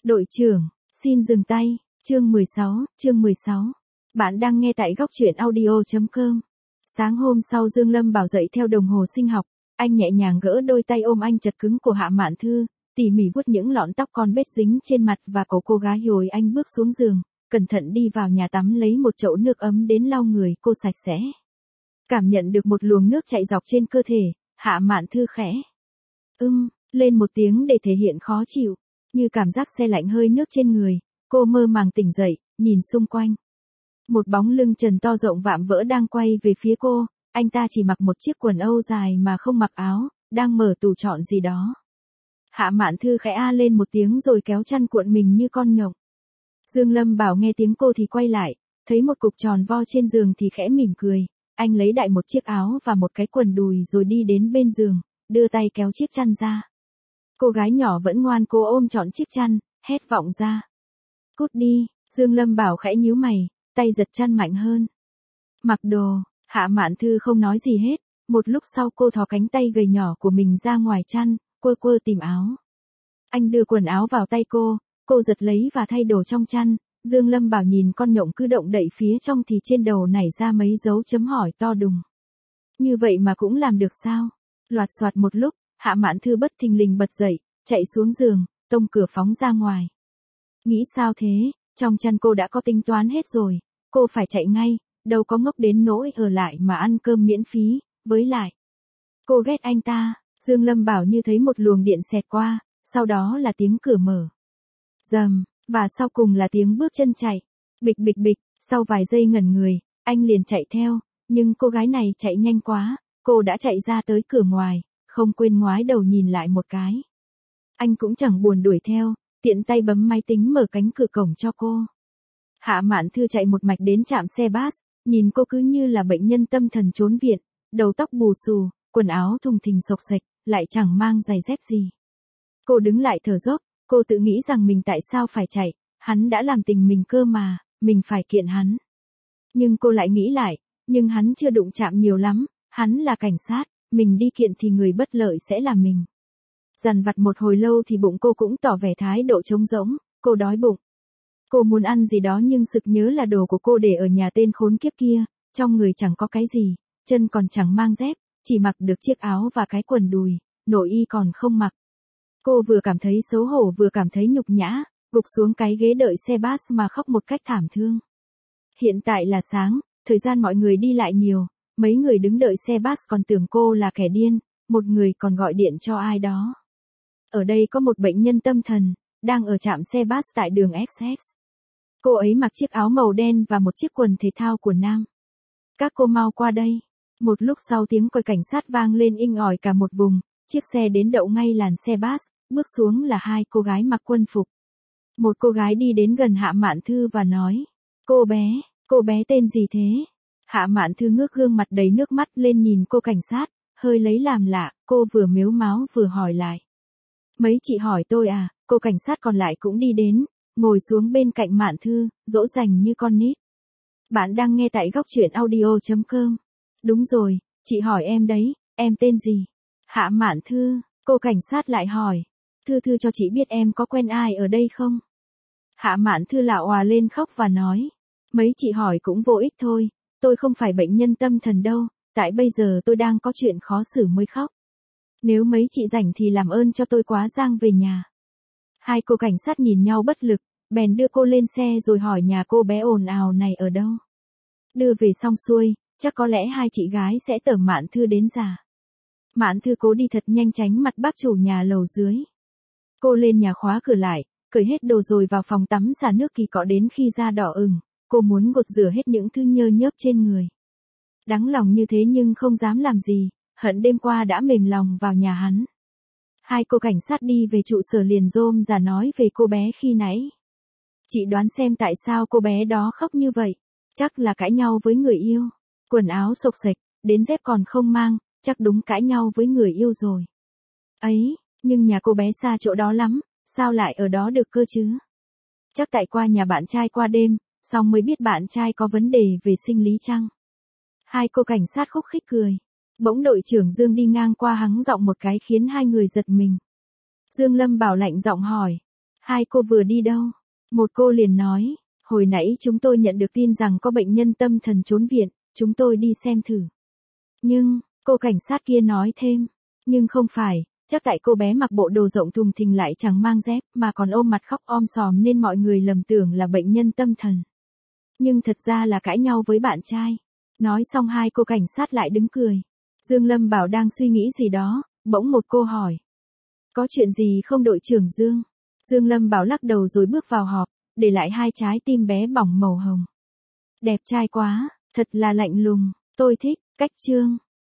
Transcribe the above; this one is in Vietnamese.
Đội trưởng, xin dừng tay, chương 16. Bạn đang nghe tại góc truyện audio.com. Sáng hôm sau Dương Lâm Bảo dậy theo đồng hồ sinh học, anh nhẹ nhàng gỡ đôi tay ôm anh chật cứng của Hạ Mạn Thư, tỉ mỉ vuốt những lọn tóc con bết dính trên mặt và cổ cô gái rồi anh bước xuống giường, cẩn thận đi vào nhà tắm lấy một chậu nước ấm đến lau người cô sạch sẽ. Cảm nhận được một luồng nước chạy dọc trên cơ thể, Hạ Mạn Thư khẽ lên một tiếng để thể hiện khó chịu, như cảm giác se lạnh hơi nước trên người, cô mơ màng tỉnh dậy, nhìn xung quanh. Một bóng lưng trần to rộng vạm vỡ đang quay về phía cô, anh ta chỉ mặc một chiếc quần âu dài mà không mặc áo, đang mở tủ chọn gì đó. Hạ Mạn Thư khẽ a lên một tiếng rồi kéo chăn cuộn mình như con nhộng. Dương Lâm Bảo nghe tiếng cô thì quay lại, thấy một cục tròn vo trên giường thì khẽ mỉm cười, anh lấy đại một chiếc áo và một cái quần đùi rồi đi đến bên giường, đưa tay kéo chiếc chăn ra. Cô gái nhỏ vẫn ngoan cố ôm trọn chiếc chăn, hét vọng ra. Cút đi, Dương Lâm Bảo khẽ nhíu mày, tay giật chăn mạnh hơn. Mặc đồ, Hạ Mạn Thư không nói gì hết, một lúc sau cô thò cánh tay gầy nhỏ của mình ra ngoài chăn, quơ quơ tìm áo. Anh đưa quần áo vào tay cô giật lấy và thay đồ trong chăn, Dương Lâm Bảo nhìn con nhộng cứ động đậy phía trong thì trên đầu nảy ra mấy dấu chấm hỏi to đùng. Như vậy mà cũng làm được sao? Loạt soạt một lúc, Hạ Mạn Thư bất thình lình bật dậy, chạy xuống giường, tông cửa phóng ra ngoài. Nghĩ sao thế, trong chăn cô đã có tính toán hết rồi, cô phải chạy ngay, đâu có ngốc đến nỗi ở lại mà ăn cơm miễn phí, với lại. Cô ghét anh ta, Dương Lâm Bảo như thấy một luồng điện xẹt qua, sau đó là tiếng cửa mở. Rầm, và sau cùng là tiếng bước chân chạy. Bịch bịch bịch, sau vài giây ngẩn người, anh liền chạy theo, nhưng cô gái này chạy nhanh quá, cô đã chạy ra tới cửa ngoài, không quên ngoái đầu nhìn lại một cái. Anh cũng chẳng buồn đuổi theo, tiện tay bấm máy tính mở cánh cửa cổng cho cô. Hạ Mạn Thư chạy một mạch đến trạm xe bus, nhìn cô cứ như là bệnh nhân tâm thần trốn viện, đầu tóc bù xù, quần áo thùng thình xộc xệch, lại chẳng mang giày dép gì. Cô đứng lại thở dốc, cô tự nghĩ rằng mình tại sao phải chạy, hắn đã làm tình mình cơ mà, mình phải kiện hắn. Nhưng cô lại nghĩ lại, nhưng hắn chưa đụng chạm nhiều lắm, hắn là cảnh sát, mình đi kiện thì người bất lợi sẽ là mình. Dằn vặt một hồi lâu thì bụng cô cũng tỏ vẻ thái độ trống rỗng, cô đói bụng. Cô muốn ăn gì đó nhưng sực nhớ là đồ của cô để ở nhà tên khốn kiếp kia, trong người chẳng có cái gì, chân còn chẳng mang dép, chỉ mặc được chiếc áo và cái quần đùi, nội y còn không mặc. Cô vừa cảm thấy xấu hổ vừa cảm thấy nhục nhã, gục xuống cái ghế đợi xe bus mà khóc một cách thảm thương. Hiện tại là sáng, thời gian mọi người đi lại nhiều, mấy người đứng đợi xe bus còn tưởng cô là kẻ điên, một người còn gọi điện cho ai đó. Ở đây có một bệnh nhân tâm thần, đang ở trạm xe bus tại đường XX. Cô ấy mặc chiếc áo màu đen và một chiếc quần thể thao của nam. Các cô mau qua đây. Một lúc sau tiếng còi cảnh sát vang lên inh ỏi cả một vùng, chiếc xe đến đậu ngay làn xe bus, bước xuống là hai cô gái mặc quân phục. Một cô gái đi đến gần Hạ Mạn Thư và nói, cô bé tên gì thế? Hạ Mạn Thư ngước gương mặt đầy nước mắt lên nhìn cô cảnh sát, hơi lấy làm lạ, cô vừa mếu máo vừa hỏi lại. Mấy chị hỏi tôi à, cô cảnh sát còn lại cũng đi đến, ngồi xuống bên cạnh Mạn Thư, dỗ dành như con nít. Bạn đang nghe tại góc truyện audio.com. Đúng rồi, chị hỏi em đấy, em tên gì? Hạ Mạn Thư, cô cảnh sát lại hỏi. Thư cho chị biết em có quen ai ở đây không? Hạ Mạn Thư lạ òa lên khóc và nói. Mấy chị hỏi cũng vô ích thôi, tôi không phải bệnh nhân tâm thần đâu, tại bây giờ tôi đang có chuyện khó xử mới khóc. Nếu mấy chị rảnh thì làm ơn cho tôi quá giang về nhà. Hai cô cảnh sát nhìn nhau bất lực, bèn đưa cô lên xe rồi hỏi nhà cô bé ồn ào này ở đâu. Đưa về xong xuôi, chắc có lẽ hai chị gái sẽ tở Mạn Thư đến già. Mạn Thư cố đi thật nhanh tránh mặt bác chủ nhà lầu dưới. Cô lên nhà khóa cửa lại, cởi hết đồ rồi vào phòng tắm xả nước kỳ cọ đến khi da đỏ ửng, cô muốn gột rửa hết những thứ nhơ nhớp trên người. Đắng lòng như thế nhưng không dám làm gì, hận đêm qua đã mềm lòng vào nhà hắn. Hai cô cảnh sát đi về trụ sở liền rôm rả nói về cô bé khi nãy. Chị đoán xem tại sao cô bé đó khóc như vậy, chắc là cãi nhau với người yêu. Quần áo xộc xệch, đến dép còn không mang, chắc đúng cãi nhau với người yêu rồi. Ấy, nhưng nhà cô bé xa chỗ đó lắm, sao lại ở đó được cơ chứ? Chắc tại qua nhà bạn trai qua đêm, xong mới biết bạn trai có vấn đề về sinh lý chăng? Hai cô cảnh sát khúc khích cười. Bỗng đội trưởng Dương đi ngang qua hắng giọng một cái khiến hai người giật mình. Dương Lâm Bảo lạnh giọng hỏi. Hai cô vừa đi đâu? Một cô liền nói, hồi nãy chúng tôi nhận được tin rằng có bệnh nhân tâm thần trốn viện, chúng tôi đi xem thử. Nhưng, cô cảnh sát kia nói thêm, nhưng không phải, chắc tại cô bé mặc bộ đồ rộng thùng thình lại chẳng mang dép mà còn ôm mặt khóc om sòm nên mọi người lầm tưởng là bệnh nhân tâm thần. Nhưng thật ra là cãi nhau với bạn trai. Nói xong hai cô cảnh sát lại đứng cười. Dương Lâm Bảo đang suy nghĩ gì đó, bỗng một cô hỏi. Có chuyện gì không đội trưởng Dương? Dương Lâm Bảo lắc đầu rồi bước vào họp, để lại hai trái tim bé bỏng màu hồng. Đẹp trai quá, thật là lạnh lùng, tôi thích, cách Trương.